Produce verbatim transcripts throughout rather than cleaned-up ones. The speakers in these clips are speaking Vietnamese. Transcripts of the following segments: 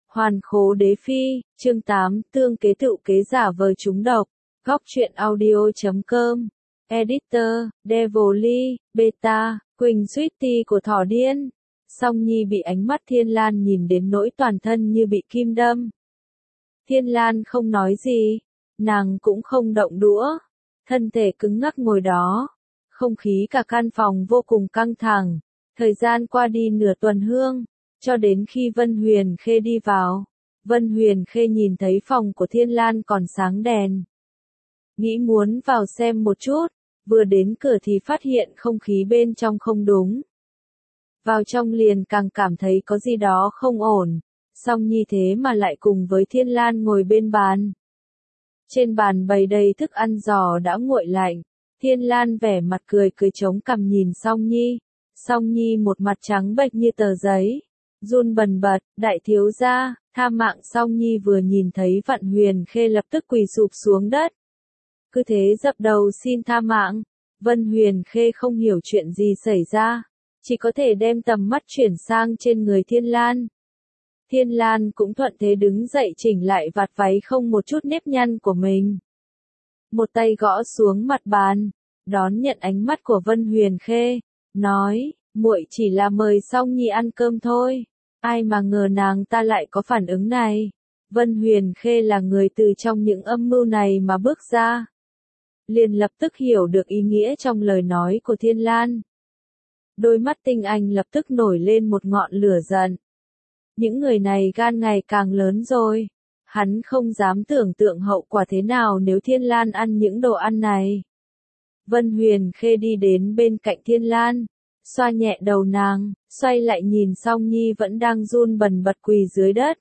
Hoàn khố đế phi, chương tám, tương kế tựu kế giả vờ trúng độc. Góc truyện audio chấm com. Editor, Devilly, Beta, Quỳnh Sweetie của thỏ điên. Song Nhi bị ánh mắt Thiên Lan nhìn đến nỗi toàn thân như bị kim đâm. Thiên Lan không nói gì, nàng cũng không động đũa, thân thể cứng ngắc ngồi đó. Không khí cả căn phòng vô cùng căng thẳng. Thời gian qua đi nửa tuần hương, cho đến khi Vân Huyền Khê đi vào. Vân Huyền Khê nhìn thấy phòng của Thiên Lan còn sáng đèn. Nghĩ muốn vào xem một chút, vừa đến cửa thì phát hiện không khí bên trong không đúng. Vào trong liền càng cảm thấy có gì đó không ổn, song Nhi thế mà lại cùng với Thiên Lan ngồi bên bàn. Trên bàn bày đầy thức ăn giò đã nguội lạnh, Thiên Lan vẻ mặt cười cười chống cằm nhìn Song Nhi. Song Nhi một mặt trắng bệch như tờ giấy, run bần bật, đại thiếu gia, tha mạng. Song Nhi vừa nhìn thấy Vạn Huyền Khê lập tức quỳ sụp xuống đất. Cứ thế dập đầu xin tha mạng. Vân Huyền Khê không hiểu chuyện gì xảy ra, chỉ có thể đem tầm mắt chuyển sang trên người Thiên Lan. Thiên Lan cũng thuận thế đứng dậy chỉnh lại vạt váy không một chút nếp nhăn của mình. Một tay gõ xuống mặt bàn, đón nhận ánh mắt của Vân Huyền Khê, nói, muội chỉ là mời Song Nhi ăn cơm thôi, ai mà ngờ nàng ta lại có phản ứng này. Vân Huyền Khê là người từ trong những âm mưu này mà bước ra, liền lập tức hiểu được ý nghĩa trong lời nói của Thiên Lan. Đôi mắt tinh anh lập tức nổi lên một ngọn lửa giận. Những người này gan ngày càng lớn rồi, hắn không dám tưởng tượng hậu quả thế nào nếu Thiên Lan ăn những đồ ăn này. Vân Huyền Khê đi đến bên cạnh Thiên Lan, xoa nhẹ đầu nàng, xoay lại nhìn Song Nhi vẫn đang run bần bật quỳ dưới đất.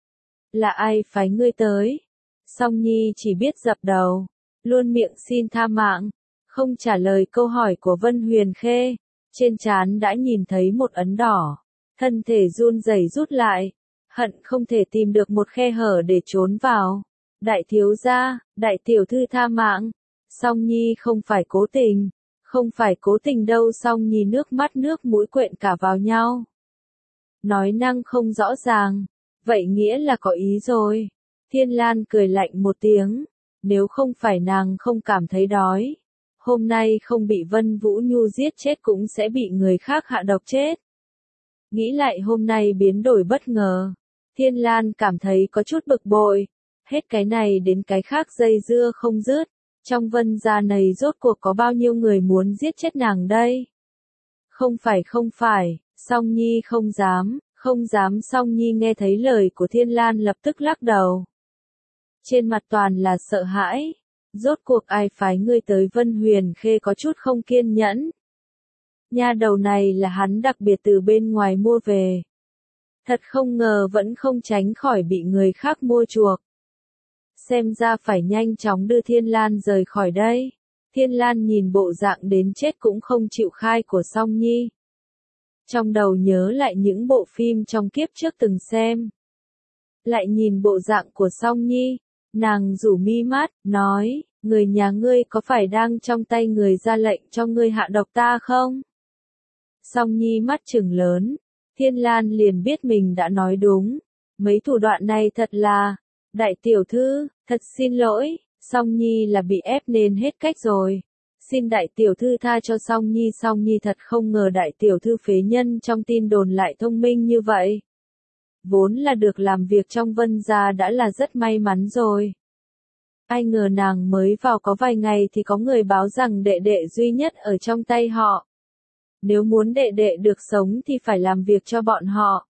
Là ai phái ngươi tới? Song Nhi chỉ biết dập đầu, luôn miệng xin tha mạng, không trả lời câu hỏi của Vân Huyền Khê. Trên trán đã nhìn thấy một ấn đỏ, thân thể run rẩy rút lại, hận không thể tìm được một khe hở để trốn vào. Đại thiếu gia, đại tiểu thư tha mạng. Song Nhi không phải cố tình, không phải cố tình đâu. Song Nhi nước mắt nước mũi quện cả vào nhau. Nói năng không rõ ràng, vậy nghĩa là có ý rồi. Thiên Lan cười lạnh một tiếng, nếu không phải nàng không cảm thấy đói, hôm nay không bị Vân Vũ Nhu giết chết cũng sẽ bị người khác hạ độc chết. Nghĩ lại hôm nay biến đổi bất ngờ, Thiên Lan cảm thấy có chút bực bội, hết cái này đến cái khác dây dưa không dứt. Trong Vân gia này rốt cuộc có bao nhiêu người muốn giết chết nàng đây? Không phải không phải, Song Nhi không dám, không dám. Song Nhi nghe thấy lời của Thiên Lan lập tức lắc đầu. Trên mặt toàn là sợ hãi, rốt cuộc ai phái ngươi tới? Vân Huyền Khê có chút không kiên nhẫn. Nha đầu này là hắn đặc biệt từ bên ngoài mua về. Thật không ngờ vẫn không tránh khỏi bị người khác mua chuộc. Xem ra phải nhanh chóng đưa Thiên Lan rời khỏi đây. Thiên Lan nhìn bộ dạng đến chết cũng không chịu khai của Song Nhi. Trong đầu nhớ lại những bộ phim trong kiếp trước từng xem. Lại nhìn bộ dạng của Song Nhi, nàng rủ mi mắt, nói, người nhà ngươi có phải đang trong tay người ra lệnh cho ngươi hạ độc ta không? Song Nhi mắt trừng lớn, Thiên Lan liền biết mình đã nói đúng. Mấy thủ đoạn này thật là, đại tiểu thư, thật xin lỗi, Song Nhi là bị ép nên hết cách rồi. Xin đại tiểu thư tha cho Song Nhi. Song Nhi thật không ngờ đại tiểu thư phế nhân trong tin đồn lại thông minh như vậy. Vốn là được làm việc trong Vân gia đã là rất may mắn rồi. Ai ngờ nàng mới vào có vài ngày thì có người báo rằng đệ đệ duy nhất ở trong tay họ. Nếu muốn đệ đệ được sống thì phải làm việc cho bọn họ.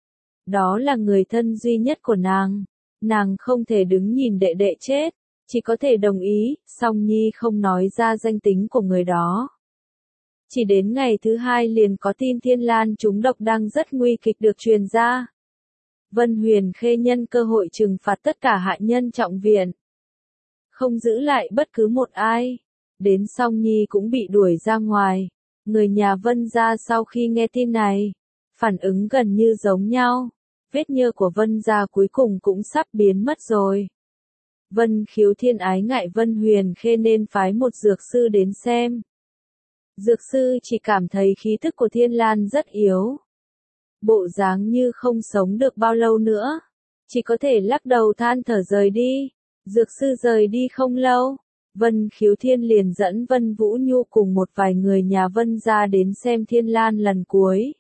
Đó là người thân duy nhất của nàng. Nàng không thể đứng nhìn đệ đệ chết, chỉ có thể đồng ý. Song Nhi không nói ra danh tính của người đó. Chỉ đến ngày thứ hai liền có tin Thiên Lan trúng độc đang rất nguy kịch được truyền ra. Vân Huyền Khê nhân cơ hội trừng phạt tất cả hạ nhân trọng viện, không giữ lại bất cứ một ai. Đến Song Nhi cũng bị đuổi ra ngoài. Người nhà Vân gia sau khi nghe tin này, phản ứng gần như giống nhau. Vết nhơ của Vân gia cuối cùng cũng sắp biến mất rồi. Vân Khiếu Thiên ái ngại Vân Huyền Khê nên phái một dược sư đến xem. Dược sư chỉ cảm thấy khí tức của Thiên Lan rất yếu, bộ dáng như không sống được bao lâu nữa. chỉ có thể lắc đầu than thở rời đi. Dược sư rời đi không lâu, Vân Khiếu Thiên liền dẫn Vân Vũ Nhu cùng một vài người nhà Vân gia đến xem Thiên Lan lần cuối.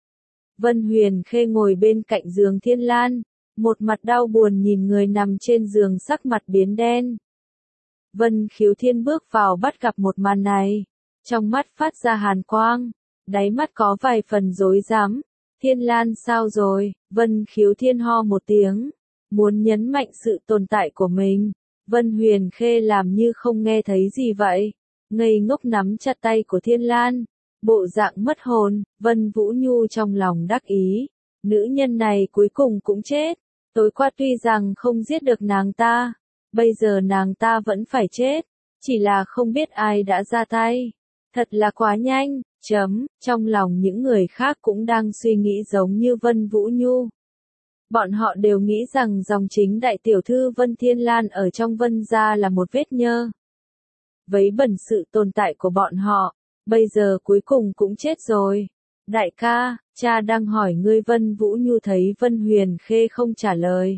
Vân Huyền Khê ngồi bên cạnh giường Thiên Lan, một mặt đau buồn nhìn người nằm trên giường sắc mặt biến đen. Vân Khiếu Thiên bước vào bắt gặp một màn này, trong mắt phát ra hàn quang, đáy mắt có vài phần rối rắm. Thiên Lan sao rồi? Vân Khiếu Thiên ho một tiếng, muốn nhấn mạnh sự tồn tại của mình. Vân Huyền Khê làm như không nghe thấy gì vậy, ngây ngốc nắm chặt tay của Thiên Lan, bộ dạng mất hồn. Vân Vũ Nhu trong lòng đắc ý, nữ nhân này cuối cùng cũng chết. Tối qua tuy rằng không giết được nàng ta, bây giờ nàng ta vẫn phải chết, chỉ là không biết ai đã ra tay. Thật là quá nhanh, chấm, trong lòng những người khác cũng đang suy nghĩ giống như Vân Vũ Nhu. Bọn họ đều nghĩ rằng dòng chính đại tiểu thư Vân Thiên Lan ở trong Vân gia là một vết nhơ. Vấy bẩn sự tồn tại của bọn họ, bây giờ cuối cùng cũng chết rồi. Đại ca, cha đang hỏi ngươi. Vân Vũ Nhu thấy Vân Huyền Khê không trả lời,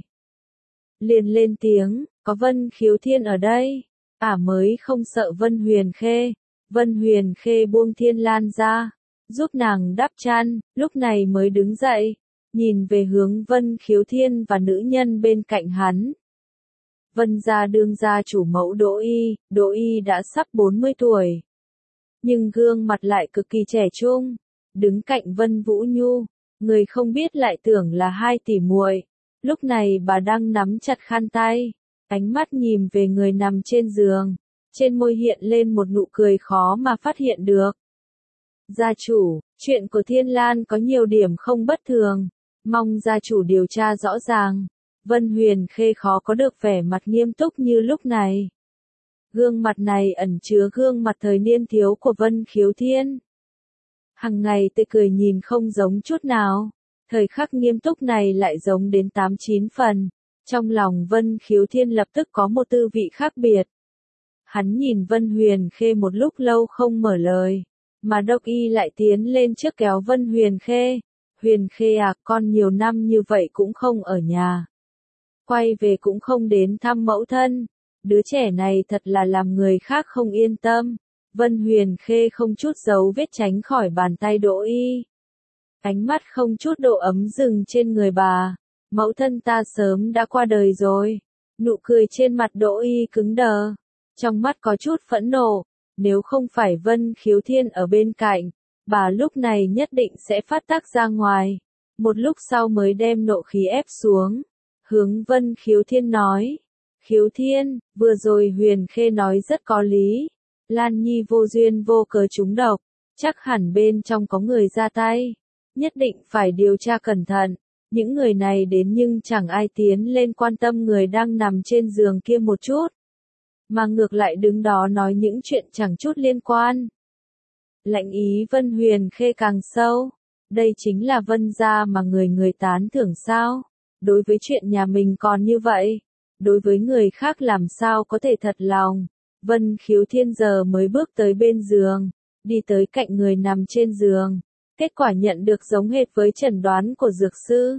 liền lên tiếng, có Vân Khiếu Thiên ở đây, ả mới không sợ Vân Huyền Khê. Vân Huyền Khê buông Thiên Lan ra, giúp nàng đắp chăn, lúc này mới đứng dậy, nhìn về hướng Vân Khiếu Thiên và nữ nhân bên cạnh hắn. Vân gia đương gia chủ mẫu Đỗ Y, Đỗ Y đã sắp bốn mươi tuổi, nhưng gương mặt lại cực kỳ trẻ trung, đứng cạnh Vân Vũ Nhu, người không biết lại tưởng là hai tỷ muội. Lúc này bà đang nắm chặt khăn tay, ánh mắt nhìn về người nằm trên giường, trên môi hiện lên một nụ cười khó mà phát hiện được. Gia chủ, chuyện của Thiên Lan có nhiều điểm không bất thường, mong gia chủ điều tra rõ ràng. Vân Huyền Khê khó có được vẻ mặt nghiêm túc như lúc này. Gương mặt này ẩn chứa gương mặt thời niên thiếu của Vân Khiếu Thiên. Hằng ngày tươi cười nhìn không giống chút nào, thời khắc nghiêm túc này lại giống đến tám chín phần. Trong lòng Vân Khiếu Thiên lập tức có một tư vị khác biệt. Hắn nhìn Vân Huyền Khê một lúc lâu không mở lời, mà Đốc Y lại tiến lên trước kéo Vân Huyền Khê. Huyền Khê à, con nhiều năm như vậy cũng không ở nhà, quay về cũng không đến thăm mẫu thân, đứa trẻ này thật là làm người khác không yên tâm. Vân Huyền Khê không chút giấu vết tránh khỏi bàn tay Đỗ Y, ánh mắt không chút độ ấm dừng trên người bà. Mẫu thân ta sớm đã qua đời rồi. Nụ cười trên mặt Đỗ Y cứng đờ, trong mắt có chút phẫn nộ. Nếu không phải Vân Khiếu Thiên ở bên cạnh, bà lúc này nhất định sẽ phát tác ra ngoài. Một lúc sau mới đem nộ khí ép xuống, hướng Vân Khiếu Thiên nói, Khiếu Thiên, vừa rồi Huyền Khê nói rất có lý. Lan Nhi vô duyên vô cớ trúng độc, chắc hẳn bên trong có người ra tay, nhất định phải điều tra cẩn thận. Những người này đến nhưng chẳng ai tiến lên quan tâm người đang nằm trên giường kia một chút, mà ngược lại đứng đó nói những chuyện chẳng chút liên quan. Lạnh ý Vân Huyền Khê càng sâu, đây chính là Vân gia mà người người tán thưởng sao? Đối với chuyện nhà mình còn như vậy, đối với người khác làm sao có thể thật lòng? Vân Khiếu Thiên giờ mới bước tới bên giường, đi tới cạnh người nằm trên giường, kết quả nhận được giống hệt với chẩn đoán của dược sư.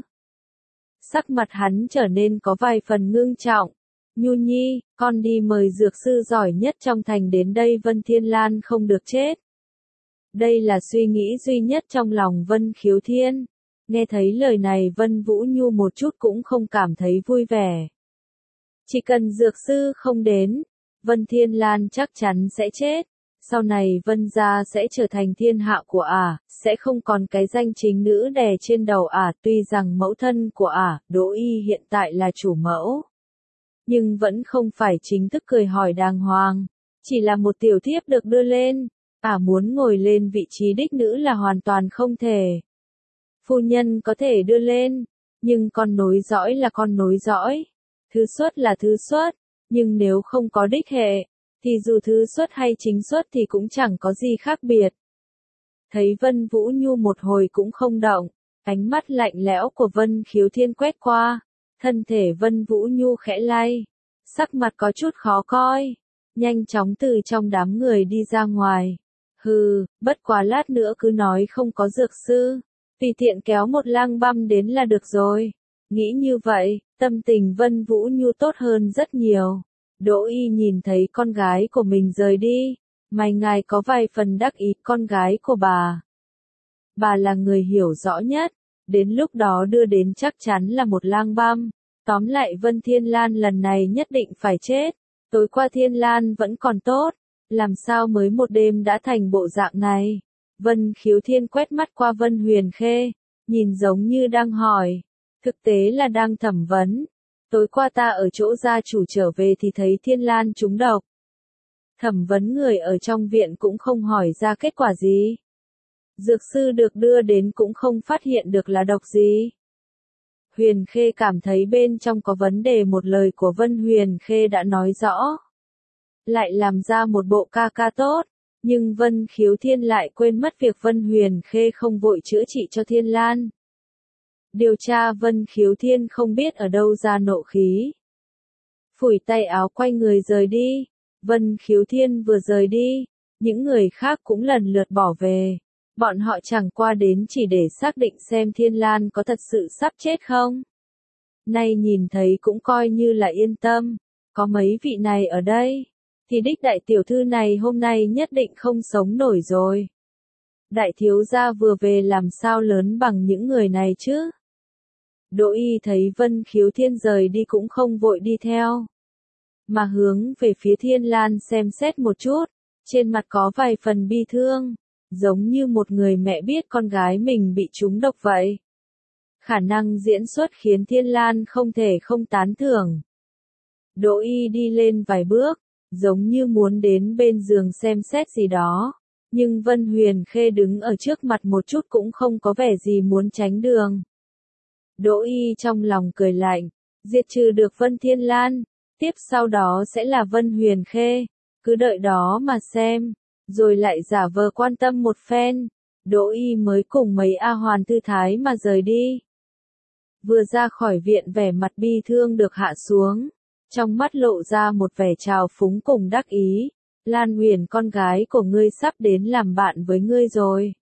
Sắc mặt hắn trở nên có vài phần ngưng trọng. Nhu Nhi, con đi mời dược sư giỏi nhất trong thành đến đây. Vân Thiên Lan không được chết. Đây là suy nghĩ duy nhất trong lòng Vân Khiếu Thiên. Nghe thấy lời này Vân Vũ Nhu một chút cũng không cảm thấy vui vẻ. Chỉ cần dược sư không đến, Vân Thiên Lan chắc chắn sẽ chết. Sau này Vân gia sẽ trở thành thiên hạ của ả, sẽ không còn cái danh chính nữ đè trên đầu ả. Tuy rằng mẫu thân của ả, Đỗ Y hiện tại là chủ mẫu, nhưng vẫn không phải chính thức cười hỏi đàng hoàng, chỉ là một tiểu thiếp được đưa lên. Ả muốn ngồi lên vị trí đích nữ là hoàn toàn không thể. Phu nhân có thể đưa lên, nhưng con nối dõi là con nối dõi, thứ xuất là thứ xuất, nhưng nếu không có đích hệ, thì dù thứ xuất hay chính xuất thì cũng chẳng có gì khác biệt. Thấy Vân Vũ Nhu một hồi cũng không động, ánh mắt lạnh lẽo của Vân Khiếu Thiên quét qua, thân thể Vân Vũ Nhu khẽ lay, sắc mặt có chút khó coi, nhanh chóng từ trong đám người đi ra ngoài. Hừ, bất quá lát nữa cứ nói không có dược sư, tùy tiện kéo một lang băm đến là được rồi. Nghĩ như vậy, tâm tình Vân Vũ Nhu tốt hơn rất nhiều. Đỗ Y nhìn thấy con gái của mình rời đi, mày ngài có vài phần đắc ý con gái của bà. Bà là người hiểu rõ nhất, đến lúc đó đưa đến chắc chắn là một lang băm. Tóm lại Vân Thiên Lan lần này nhất định phải chết. Tối qua Thiên Lan vẫn còn tốt, làm sao mới một đêm đã thành bộ dạng này. Vân Khiếu Thiên quét mắt qua Vân Huyền Khê, nhìn giống như đang hỏi, thực tế là đang thẩm vấn. Tối qua ta ở chỗ gia chủ trở về thì thấy Thiên Lan trúng độc. Thẩm vấn người ở trong viện cũng không hỏi ra kết quả gì. Dược sư được đưa đến cũng không phát hiện được là độc gì. Huyền Khê cảm thấy bên trong có vấn đề, một lời của Vân Huyền Khê đã nói rõ. Lại làm ra một bộ ca ca tốt, nhưng Vân Khiếu Thiên lại quên mất việc Vân Huyền Khê không vội chữa trị cho Thiên Lan. Điều tra Vân Khiếu Thiên không biết ở đâu ra nộ khí. Phủi tay áo quay người rời đi. Vân Khiếu Thiên vừa rời đi, những người khác cũng lần lượt bỏ về. Bọn họ chẳng qua đến chỉ để xác định xem Thiên Lan có thật sự sắp chết không. Nay nhìn thấy cũng coi như là yên tâm, có mấy vị này ở đây, thì đích đại tiểu thư này hôm nay nhất định không sống nổi rồi. Đại thiếu gia vừa về làm sao lớn bằng những người này chứ. Đỗ Y thấy Vân Khiếu Thiên rời đi cũng không vội đi theo, mà hướng về phía Thiên Lan xem xét một chút, trên mặt có vài phần bi thương, giống như một người mẹ biết con gái mình bị trúng độc vậy. Khả năng diễn xuất khiến Thiên Lan không thể không tán thưởng. Đỗ Y đi lên vài bước, giống như muốn đến bên giường xem xét gì đó, nhưng Vân Huyền Khê đứng ở trước mặt một chút cũng không có vẻ gì muốn tránh đường. Đỗ Y trong lòng cười lạnh, diệt trừ được Vân Thiên Lan, tiếp sau đó sẽ là Vân Huyền Khê, cứ đợi đó mà xem, rồi lại giả vờ quan tâm một phen. Đỗ Y mới cùng mấy A Hoàn thư thái mà rời đi. Vừa ra khỏi viện vẻ mặt bi thương được hạ xuống, trong mắt lộ ra một vẻ trào phúng cùng đắc ý. Lan Huyền con gái của ngươi sắp đến làm bạn với ngươi rồi.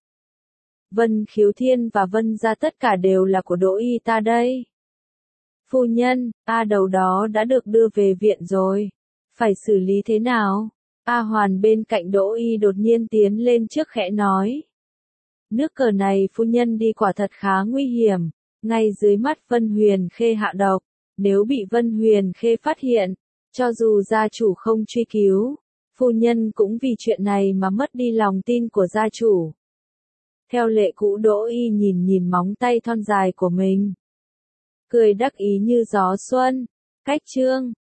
Vân Khiếu Thiên và Vân gia tất cả đều là của Đỗ Y ta đây. Phu nhân, A đầu đó đã được đưa về viện rồi. Phải xử lý thế nào? A Hoàn bên cạnh Đỗ Y đột nhiên tiến lên trước khẽ nói. Nước cờ này phu nhân đi quả thật khá nguy hiểm. Ngay dưới mắt Vân Huyền Khê hạ độc. Nếu bị Vân Huyền Khê phát hiện, cho dù gia chủ không truy cứu, phu nhân cũng vì chuyện này mà mất đi lòng tin của gia chủ. Theo lệ cũ Đỗ Y nhìn nhìn móng tay thon dài của mình, cười đắc ý như gió xuân. Cách chương